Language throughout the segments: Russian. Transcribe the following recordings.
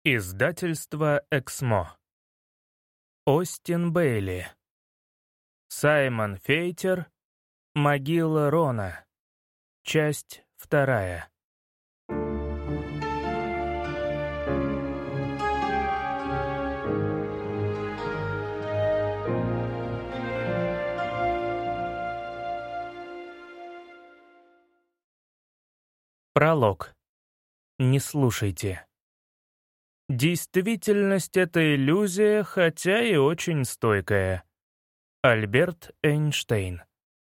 Издательство «Эксмо». Остин Бейли. Саймон Фейтер. Могила Рона. Часть 2. Пролог. Не слушайте. Действительность — это иллюзия, хотя и очень стойкая. Альберт Эйнштейн.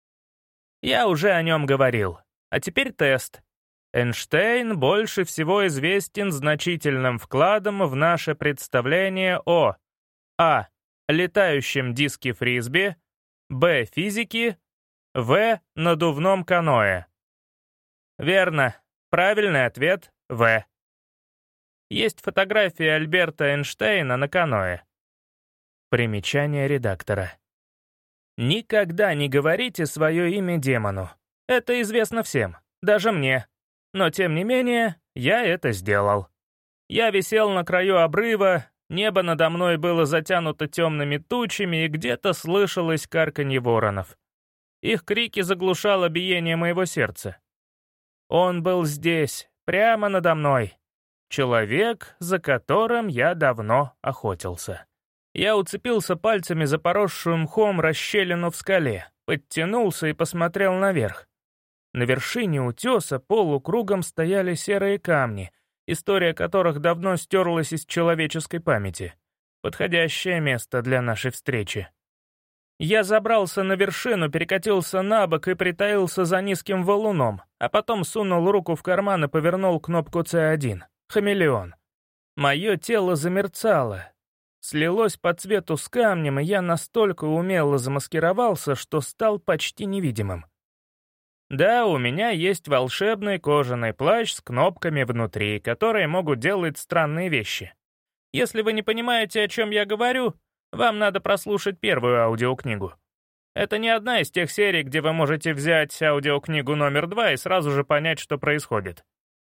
Я уже о нем говорил. А теперь тест. Эйнштейн больше всего известен значительным вкладом в наше представление о а. летающем диске фрисби, б. физике, в. надувном каноэ. Верно. Правильный ответ — в. Есть фотография Альберта Эйнштейна на каноэ. Примечание редактора. Никогда не говорите свое имя демону. Это известно всем, даже мне. Но тем не менее, я это сделал. Я висел на краю обрыва, небо надо мной было затянуто темными тучами, и где-то слышалось карканье воронов. Их крики заглушало биение моего сердца. Он был здесь, прямо надо мной. Человек, за которым я давно охотился. Я уцепился пальцами за поросшую мхом расщелину в скале, подтянулся и посмотрел наверх. На вершине утеса полукругом стояли серые камни, история которых давно стерлась из человеческой памяти. Подходящее место для нашей встречи. Я забрался на вершину, перекатился на бок и притаился за низким валуном, а потом сунул руку в карман и повернул кнопку C1. Хамелеон. Мое тело замерцало, слилось по цвету с камнем, и я настолько умело замаскировался, что стал почти невидимым. Да, у меня есть волшебный кожаный плащ с кнопками внутри, которые могут делать странные вещи. Если вы не понимаете, о чем я говорю, вам надо прослушать первую аудиокнигу. Это не одна из тех серий, где вы можете взять аудиокнигу номер 2 и сразу же понять, что происходит.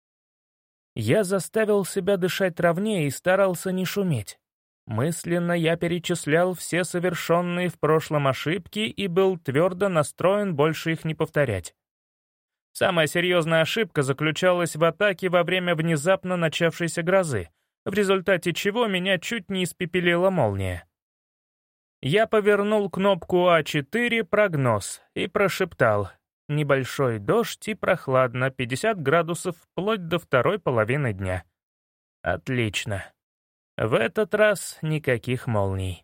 Я заставил себя дышать ровнее и старался не шуметь. Мысленно я перечислял все совершенные в прошлом ошибки и был твердо настроен больше их не повторять. Самая серьезная ошибка заключалась в атаке во время внезапно начавшейся грозы, в результате чего меня чуть не испепелила молния. Я повернул кнопку А4 «Прогноз» и прошептал: «Небольшой дождь и прохладно, 50 градусов вплоть до второй половины дня». Отлично. В этот раз никаких молний.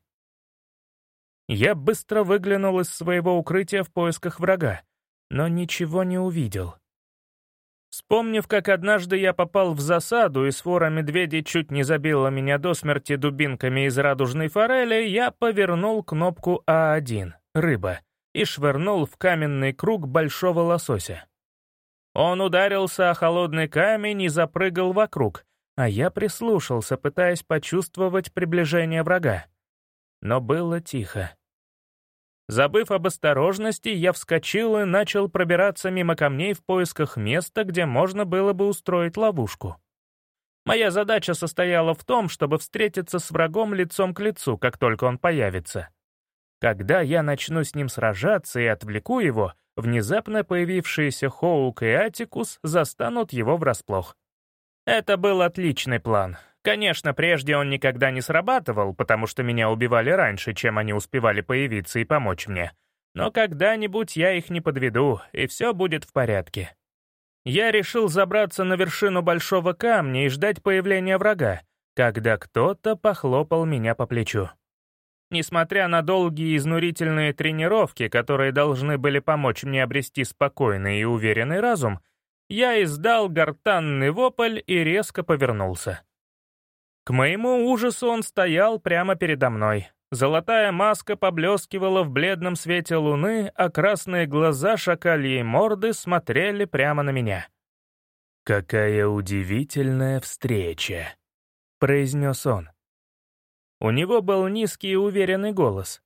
Я быстро выглянул из своего укрытия в поисках врага, но ничего не увидел. Вспомнив, как однажды я попал в засаду, и свора медведей чуть не забила меня до смерти дубинками из радужной форели, я повернул кнопку А1 «Рыба» и швырнул в каменный круг большого лосося. Он ударился о холодный камень и запрыгал вокруг, а я прислушался, пытаясь почувствовать приближение врага. Но было тихо. Забыв об осторожности, я вскочил и начал пробираться мимо камней в поисках места, где можно было бы устроить ловушку. Моя задача состояла в том, чтобы встретиться с врагом лицом к лицу, как только он появится. Когда я начну с ним сражаться и отвлеку его, внезапно появившиеся Хоук и Атикус застанут его врасплох. Это был отличный план. Конечно, прежде он никогда не срабатывал, потому что меня убивали раньше, чем они успевали появиться и помочь мне. Но когда-нибудь я их не подведу, и все будет в порядке. Я решил забраться на вершину большого камня и ждать появления врага, когда кто-то похлопал меня по плечу. Несмотря на долгие изнурительные тренировки, которые должны были помочь мне обрести спокойный и уверенный разум, я издал гортанный вопль и резко повернулся. К моему ужасу он стоял прямо передо мной. Золотая маска поблескивала в бледном свете луны, а красные глаза шакальей морды смотрели прямо на меня. «Какая удивительная встреча», — произнес он. У него был низкий и уверенный голос.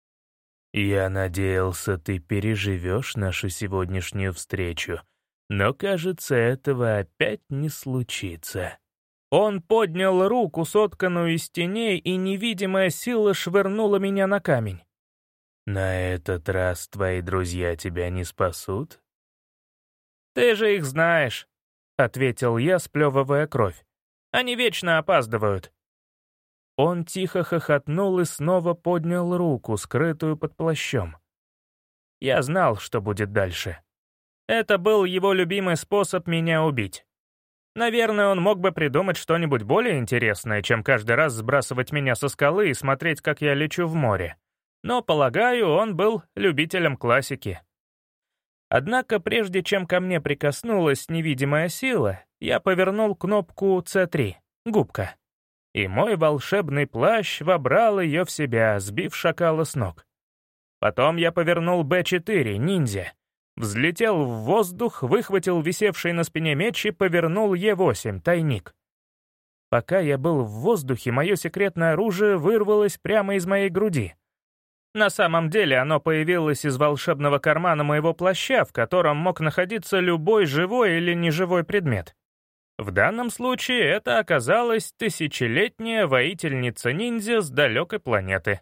«Я надеялся, ты переживешь нашу сегодняшнюю встречу, но, кажется, этого опять не случится». Он поднял руку, сотканную из теней, и невидимая сила швырнула меня на камень. «На этот раз твои друзья тебя не спасут?» «Ты же их знаешь», — ответил я, сплевывая кровь. «Они вечно опаздывают». Он тихо хохотнул и снова поднял руку, скрытую под плащом. Я знал, что будет дальше. Это был его любимый способ меня убить. Наверное, он мог бы придумать что-нибудь более интересное, чем каждый раз сбрасывать меня со скалы и смотреть, как я лечу в море. Но, полагаю, он был любителем классики. Однако, прежде чем ко мне прикоснулась невидимая сила, я повернул кнопку C3, губка. И мой волшебный плащ вобрал ее в себя, сбив шакала с ног. Потом я повернул B4, ниндзя. Взлетел в воздух, выхватил висевший на спине меч и повернул Е8, тайник. Пока я был в воздухе, мое секретное оружие вырвалось прямо из моей груди. На самом деле оно появилось из волшебного кармана моего плаща, в котором мог находиться любой живой или неживой предмет. В данном случае это оказалась тысячелетняя воительница-ниндзя с далекой планеты.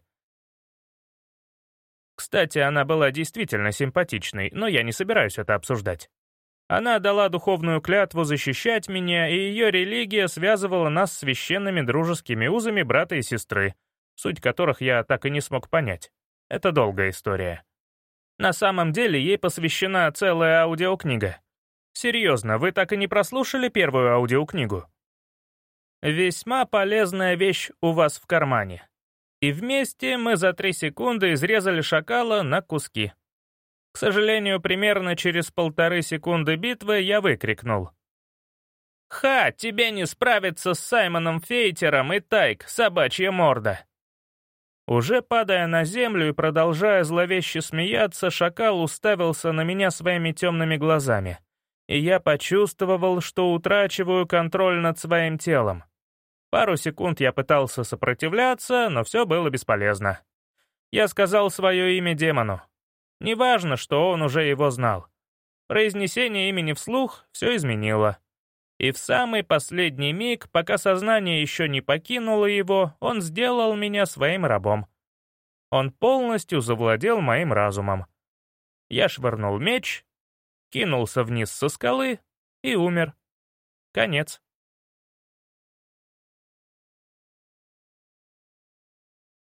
Кстати, она была действительно симпатичной, но я не собираюсь это обсуждать. Она дала духовную клятву защищать меня, и ее религия связывала нас с священными дружескими узами брата и сестры, суть которых я так и не смог понять. Это долгая история. На самом деле ей посвящена целая аудиокнига. Серьезно, вы так и не прослушали первую аудиокнигу? Весьма полезная вещь у вас в кармане. И вместе мы за 3 секунды изрезали шакала на куски. К сожалению, примерно через 1,5 секунды битвы я выкрикнул: «Ха, тебе не справиться с Саймоном Фейтером и Тайк, собачья морда!» Уже падая на землю и продолжая зловеще смеяться, шакал уставился на меня своими темными глазами, и я почувствовал, что утрачиваю контроль над своим телом. Пару секунд я пытался сопротивляться, но все было бесполезно. Я сказал свое имя демону. Неважно, что он уже его знал. Произнесение имени вслух все изменило. И в самый последний миг, пока сознание еще не покинуло его, он сделал меня своим рабом. Он полностью завладел моим разумом. Я швырнул меч, кинулся вниз со скалы и умер. Конец.